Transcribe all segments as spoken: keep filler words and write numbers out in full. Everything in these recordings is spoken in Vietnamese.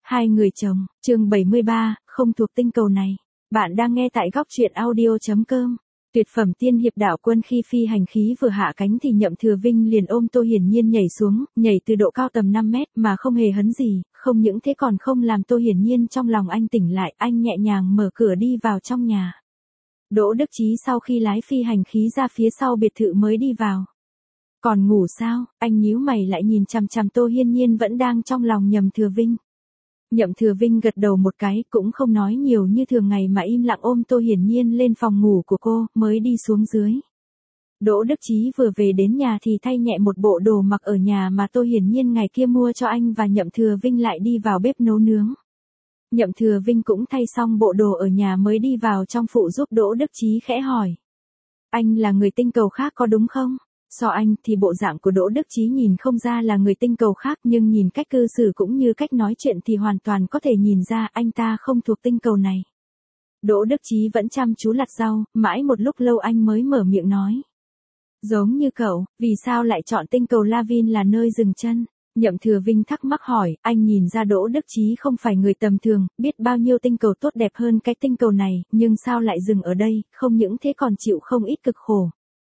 Hai người chồng, chương bảy mươi ba, không thuộc tinh cầu này. Bạn đang nghe tại góc truyện audio.com. Tuyệt phẩm tiên hiệp đạo quân khi phi hành khí vừa hạ cánh thì Nhậm Thừa Vinh liền ôm Tô Hiển Nhiên nhảy xuống, nhảy từ độ cao tầm năm mét mà không hề hấn gì, không những thế còn không làm Tô Hiển Nhiên trong lòng anh tỉnh lại, anh nhẹ nhàng mở cửa đi vào trong nhà. Đỗ Đức Chí sau khi lái phi hành khí ra phía sau biệt thự mới đi vào. Còn ngủ sao? Anh nhíu mày lại nhìn chằm chằm Tô Hiển Nhiên vẫn đang trong lòng Nhậm Thừa Vinh. Nhậm Thừa Vinh gật đầu một cái, cũng không nói nhiều như thường ngày mà im lặng ôm Tô Hiển Nhiên lên phòng ngủ của cô, mới đi xuống dưới. Đỗ Đức Chí vừa về đến nhà thì thay nhẹ một bộ đồ mặc ở nhà mà Tô Hiển Nhiên ngày kia mua cho anh và Nhậm Thừa Vinh lại đi vào bếp nấu nướng. Nhậm Thừa Vinh cũng thay xong bộ đồ ở nhà mới đi vào trong phụ giúp Đỗ Đức Chí khẽ hỏi. Anh là người tinh cầu khác có đúng không? So anh thì bộ dạng của Đỗ Đức Chí nhìn không ra là người tinh cầu khác, nhưng nhìn cách cư xử cũng như cách nói chuyện thì hoàn toàn có thể nhìn ra anh ta không thuộc tinh cầu này. Đỗ Đức Chí vẫn chăm chú lặt rau, mãi một lúc lâu anh mới mở miệng nói. Giống như cậu, vì sao lại chọn tinh cầu La Vin là nơi dừng chân? Nhậm Thừa Vinh thắc mắc hỏi, anh nhìn ra Đỗ Đức Chí không phải người tầm thường, biết bao nhiêu tinh cầu tốt đẹp hơn cái tinh cầu này, nhưng sao lại dừng ở đây, không những thế còn chịu không ít cực khổ.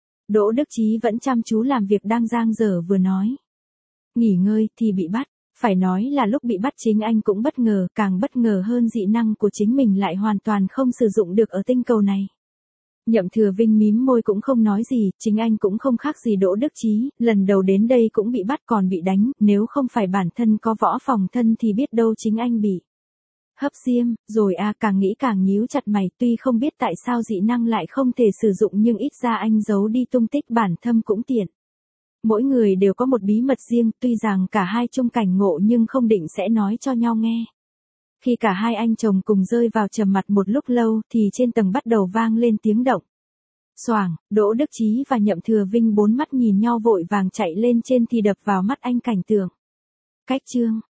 Đỗ Đức Chí vẫn chăm chú làm việc đang dang dở vừa nói. Nghỉ ngơi thì bị bắt, phải nói là lúc bị bắt chính anh cũng bất ngờ, càng bất ngờ hơn dị năng của chính mình lại hoàn toàn không sử dụng được ở tinh cầu này. Nhậm Thừa Vinh mím môi cũng không nói gì, chính anh cũng không khác gì Đỗ Đức Chí, lần đầu đến đây cũng bị bắt còn bị đánh, nếu không phải bản thân có võ phòng thân thì biết đâu chính anh bị hấp diêm, rồi à càng nghĩ càng nhíu chặt mày, tuy không biết tại sao dị năng lại không thể sử dụng nhưng ít ra anh giấu đi tung tích bản thân cũng tiện. Mỗi người đều có một bí mật riêng, tuy rằng cả hai chung cảnh ngộ nhưng không định sẽ nói cho nhau nghe. Khi cả hai anh chồng cùng rơi vào trầm mặc một lúc lâu thì trên tầng bắt đầu vang lên tiếng động. Xoảng, Đỗ Đức Chí và Nhậm Thừa Vinh bốn mắt nhìn nhau vội vàng chạy lên trên thì đập vào mắt anh cảnh tượng. Cách chương,